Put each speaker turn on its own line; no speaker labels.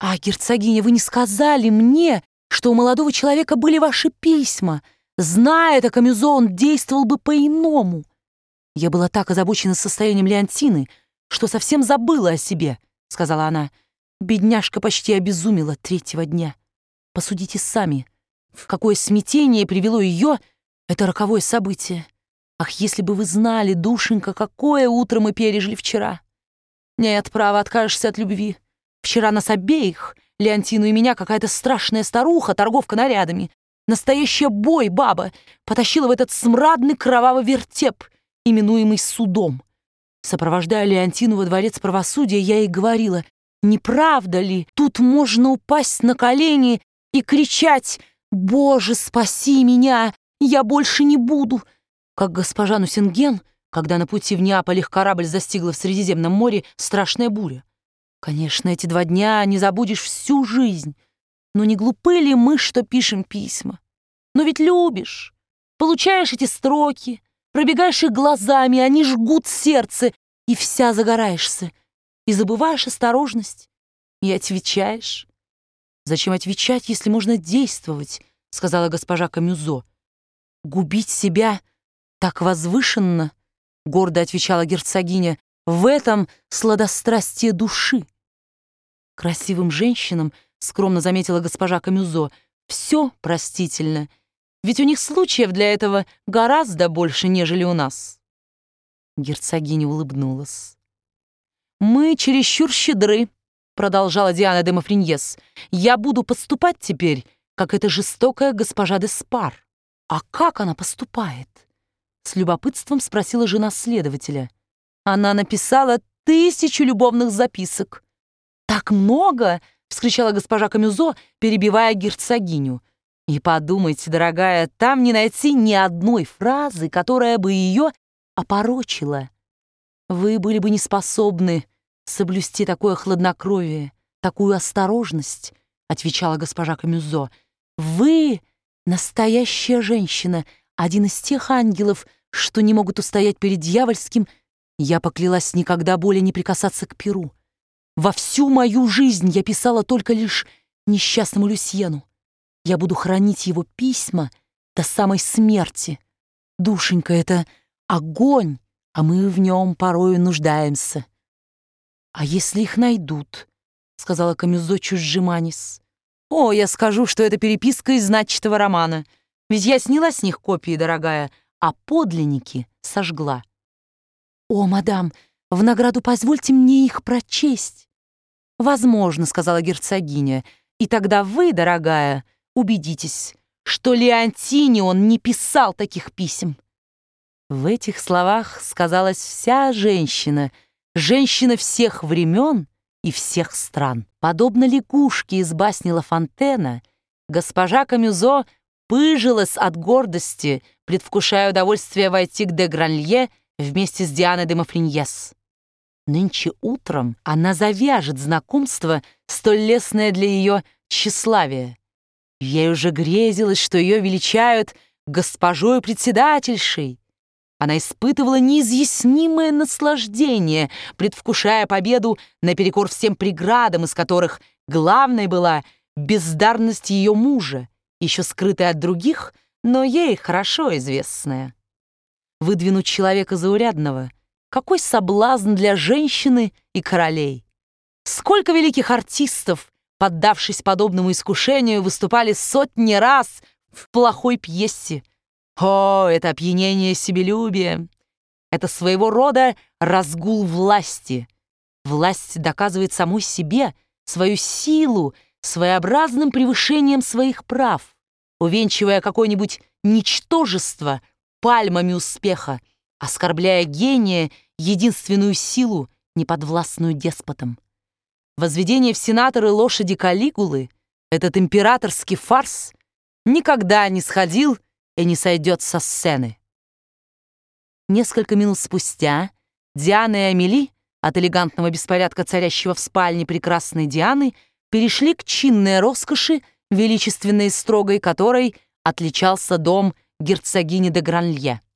«А, герцогиня, вы не сказали мне, что у молодого человека были ваши письма. Зная это, Камюзо, он действовал бы по-иному. Я была так озабочена состоянием Леонтины, что совсем забыла о себе», — сказала она. «Бедняжка почти обезумела третьего дня. Посудите сами, в какое смятение привело ее это роковое событие. Ах, если бы вы знали, душенька, какое утро мы пережили вчера. Нет, право, откажешься от любви. Вчера нас обеих, Леонтину и меня, какая-то страшная старуха, торговка нарядами, настоящая бой-баба, потащила в этот смрадный кровавый вертеп, именуемый судом. Сопровождая Леонтину во дворец правосудия, я ей говорила: не правда ли, тут можно упасть на колени и кричать: «Боже, спаси меня, я больше не буду», как госпожа Нусинген, когда на пути в Неаполь их корабль застигла в Средиземном море страшная буря. Конечно, эти 2 дня не забудешь всю жизнь. Но не глупы ли мы, что пишем письма? Но ведь любишь, получаешь эти строки, пробегаешь их глазами, они жгут сердце, и вся загораешься, и забываешь осторожность, и отвечаешь. «Зачем отвечать, если можно действовать?» — сказала госпожа Камюзо. «Губить себя так возвышенно», — гордо отвечала герцогиня, «в этом сладострастие души». «Красивым женщинам, — скромно заметила госпожа Камюзо, — все простительно, ведь у них случаев для этого гораздо больше, нежели у нас». Герцогиня улыбнулась. «Мы чересчур щедры», — продолжала Диана де Мафриньес. «Я буду поступать теперь, как эта жестокая госпожа де Спар». «А как она поступает?» — с любопытством спросила жена следователя. «Она написала 1000 любовных записок». «Так много!» — вскричала госпожа Камюзо, перебивая герцогиню. «И подумайте, дорогая, там не найти ни одной фразы, которая бы ее опорочила. Вы были бы не способны соблюсти такое хладнокровие, такую осторожность», — отвечала госпожа Камюзо. «Вы настоящая женщина, один из тех ангелов, что не могут устоять перед дьявольским. Я поклялась никогда более не прикасаться к перу. Во всю мою жизнь я писала только лишь несчастному Люсьену. Я буду хранить его письма до самой смерти. Душенька, это огонь, а мы в нем порою нуждаемся». «А если их найдут?» — сказала Камюзо, чуть сжиманясь. «О, я скажу, что это переписка из начатого романа. Ведь я сняла с них копии, дорогая, а подлинники сожгла». «О, мадам, в награду позвольте мне их прочесть». «Возможно, — сказала герцогиня, — и тогда вы, дорогая, убедитесь, что Леонтине он не писал таких писем». В этих словах сказалась вся женщина, женщина всех времен и всех стран. Подобно лягушке из басни Ла Фонтена, госпожа Камюзо пыжилась от гордости, предвкушая удовольствие войти к де Гранлье вместе с Дианой де Мафриньес. Нынче утром она завяжет знакомство, столь лестное для ее тщеславия. Ей уже грезилось, что ее величают госпожою председательшей. Она испытывала неизъяснимое наслаждение, предвкушая победу наперекор всем преградам, из которых главной была бездарность ее мужа, еще скрытая от других, но ей хорошо известная. Выдвинуть человека заурядного — какой соблазн для женщины и королей! Сколько великих артистов, поддавшись подобному искушению, выступали сотни раз в плохой пьесе. О, это опьянение себелюбия! Это своего рода разгул власти. Власть доказывает самой себе свою силу своеобразным превышением своих прав, увенчивая какое-нибудь ничтожество пальмами успеха, оскорбляя гения, единственную силу, неподвластную деспотам. Возведение в сенаторы лошади Калигулы, этот императорский фарс, никогда не сходил и не сойдет со сцены. Несколько минут спустя Диана и Амели от элегантного беспорядка, царящего в спальне прекрасной Дианы, перешли к чинной роскоши, величественной и строгой которой отличался дом герцогини де Гранлье.